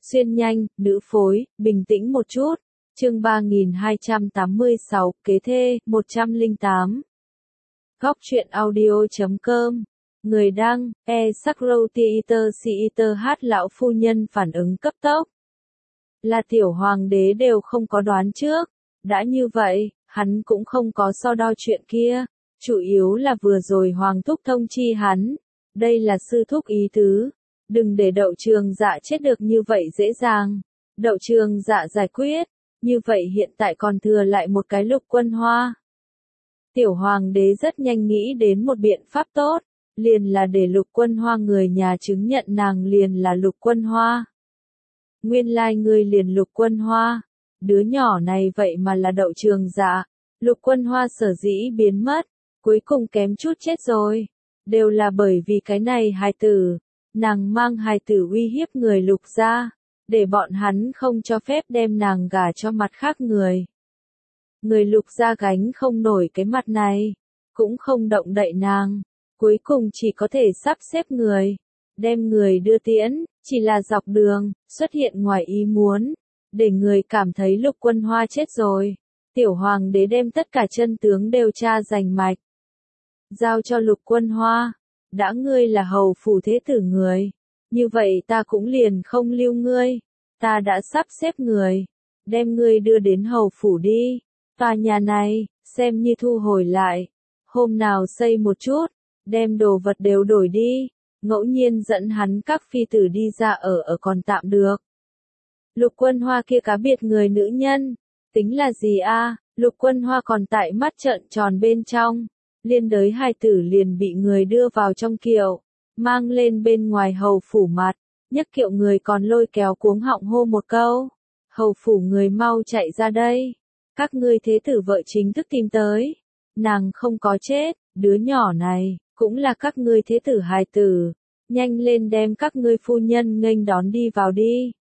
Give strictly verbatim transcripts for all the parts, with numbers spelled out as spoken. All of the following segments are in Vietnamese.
Xuyên nhanh, nữ phối, bình tĩnh một chút. Chương ba nghìn hai trăm tám mươi sáu, kế thê, một trăm lẻ tám. Góc truyện audio chấm com. Người đăng, e Sacrotiiter Siiter hát lão phu nhân phản ứng cấp tốc. Là tiểu hoàng đế đều không có đoán trước. Đã như vậy, hắn cũng không có so đo chuyện kia. Chủ yếu là vừa rồi hoàng thúc thông chi hắn. Đây là sư thúc ý tứ. Đừng để Đậu Trường Dạ chết được như vậy dễ dàng. Đậu Trường Dạ giải quyết. Như vậy hiện tại còn thừa lại một cái Lục Quân Hoa. Tiểu hoàng đế rất nhanh nghĩ đến một biện pháp tốt. Liền là để Lục Quân Hoa người nhà chứng nhận nàng liền là Lục Quân Hoa. Nguyên lai người liền Lục Quân Hoa. Đứa nhỏ này vậy mà là Đậu Trường Dạ. Lục Quân Hoa sở dĩ biến mất. Cuối cùng kém chút chết rồi. Đều là bởi vì cái này hài tử. Nàng mang hài tử uy hiếp người Lục gia. Để bọn hắn không cho phép đem nàng gả cho mặt khác người. Người Lục gia gánh không nổi cái mặt này. Cũng không động đậy nàng. Cuối cùng chỉ có thể sắp xếp người. Đem người đưa tiễn. Chỉ là dọc đường. Xuất hiện ngoài ý muốn. Để người cảm thấy Lục Quân Hoa chết rồi. Tiểu hoàng đế đem tất cả chân tướng đều tra rành mạch. Giao cho Lục Quân Hoa. Đã ngươi là hầu phủ thế tử người. Như vậy ta cũng liền không lưu ngươi. Ta đã sắp xếp người. Đem ngươi đưa đến hầu phủ đi. Tòa nhà này, xem như thu hồi lại. Hôm nào xây một chút. Đem đồ vật đều đổi đi. Ngẫu nhiên dẫn hắn các phi tử đi ra ở ở còn tạm được. Lục Quân Hoa kia cá biệt người nữ nhân. Tính là gì a? Lục Quân Hoa còn tại mắt trợn tròn bên trong. Liên đới hai tử liền bị người đưa vào trong kiệu. Mang lên bên ngoài hầu phủ mặt. Nhấc kiệu người còn lôi kéo cuống họng hô một câu. Hầu phủ người mau chạy ra đây. Các ngươi thế tử vợ chính thức tìm tới. Nàng không có chết. Đứa nhỏ này, cũng là các ngươi thế tử hài tử. Nhanh lên đem các ngươi phu nhân nghênh đón đi vào đi.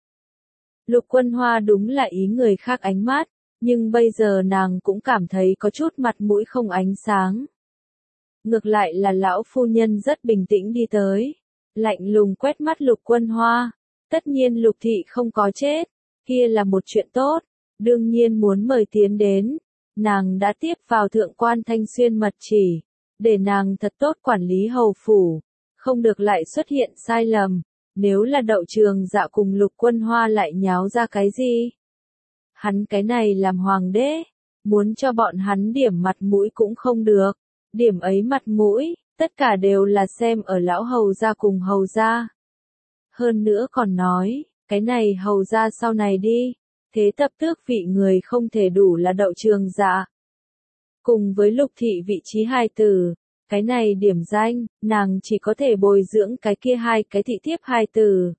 Lục Quân Hoa đúng là ý người khác ánh mắt. Nhưng bây giờ nàng cũng cảm thấy có chút mặt mũi không ánh sáng. Ngược lại là lão phu nhân rất bình tĩnh đi tới. Lạnh lùng quét mắt Lục Quân Hoa. Tất nhiên Lục thị không có chết. Kia là một chuyện tốt. Đương nhiên muốn mời tiến đến. Nàng đã tiếp vào thượng quan Thanh Xuyên mật chỉ. Để nàng thật tốt quản lý hầu phủ. Không được lại xuất hiện sai lầm. Nếu là Đậu Trường Dạ cùng Lục Quân Hoa lại nháo ra cái gì? Hắn cái này làm hoàng đế. Muốn cho bọn hắn điểm mặt mũi cũng không được. Điểm ấy mặt mũi, tất cả đều là xem ở lão hầu gia cùng hầu gia. Hơn nữa còn nói, cái này hầu gia sau này đi, thế tập tước vị người không thể đủ là Đậu Trường Dạ. Cùng với Lục thị vị trí hài tử, cái này điểm danh, nàng chỉ có thể bồi dưỡng cái kia hai cái thị thiếp hài tử.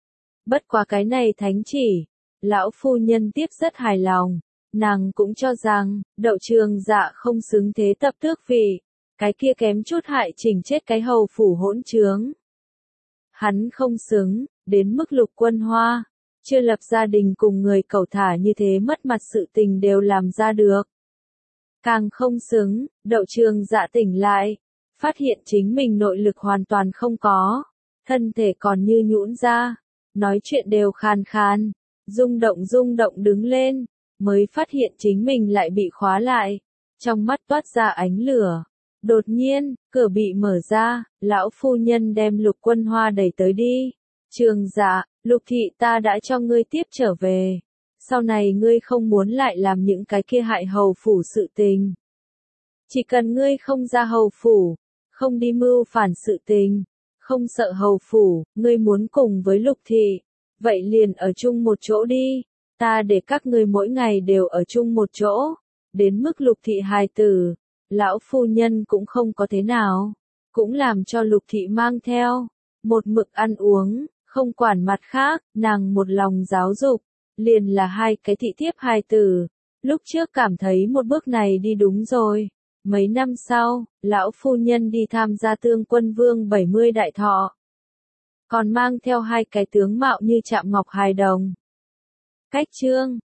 Bất quá cái này thánh chỉ, lão phu nhân tiếp rất hài lòng. Nàng cũng cho rằng, Đậu Trường Dạ không xứng thế tập tước vị. Cái kia kém chút hại chỉnh chết cái hầu phủ hỗn trướng. Hắn không xứng, đến mức Lục Quân Hoa. Chưa lập gia đình cùng người cẩu thả như thế mất mặt sự tình đều làm ra được. Càng không xứng, Đậu Trường Dạ tỉnh lại. Phát hiện chính mình nội lực hoàn toàn không có. Thân thể còn như nhũn ra. Nói chuyện đều khàn khàn. Rung động rung động đứng lên. Mới phát hiện chính mình lại bị khóa lại. Trong mắt toát ra ánh lửa. Đột nhiên, cửa bị mở ra, lão phu nhân đem Lục Quân Hoa đẩy tới đi. Trường Dạ, Lục thị ta đã cho ngươi tiếp trở về. Sau này ngươi không muốn lại làm những cái kia hại hầu phủ sự tình. Chỉ cần ngươi không ra hầu phủ, không đi mưu phản sự tình, không sợ hầu phủ, ngươi muốn cùng với Lục thị. Vậy liền ở chung một chỗ đi. Ta để các ngươi mỗi ngày đều ở chung một chỗ. Đến mức Lục thị hài tử. Lão phu nhân cũng không có thế nào. Cũng làm cho Lục thị mang theo. Một mực ăn uống. Không quản mặt khác. Nàng một lòng giáo dục. Liền là hai cái thị thiếp hài tử. Lúc trước cảm thấy một bước này đi đúng rồi. Mấy năm sau. Lão phu nhân đi tham gia tương quân vương bảy mươi đại thọ. Còn mang theo hai cái tướng mạo như chạm ngọc hài đồng. Cách chương.